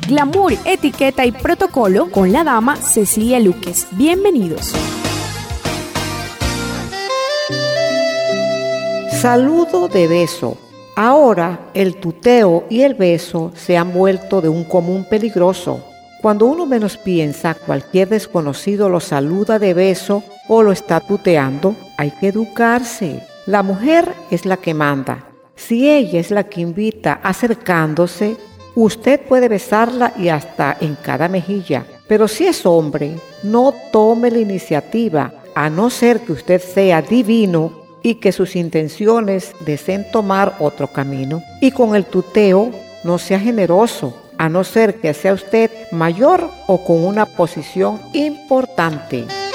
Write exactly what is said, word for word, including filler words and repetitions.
glamour, etiqueta y protocolo con la dama Cecilia Luques. Bienvenidos. Saludo de beso. Ahora el tuteo y el beso se han vuelto de un común peligroso. Cuando uno menos piensa, cualquier desconocido lo saluda de beso o lo está tuteando. Hay que educarse. La mujer es la que manda. Si ella es la que invita acercándose, usted puede besarla y hasta en cada mejilla. Pero si es hombre, no tome la iniciativa, a no ser que usted sea divino y que sus intenciones deseen tomar otro camino. Y con el tuteo, no sea generoso, a no ser que sea usted mayor o con una posición importante.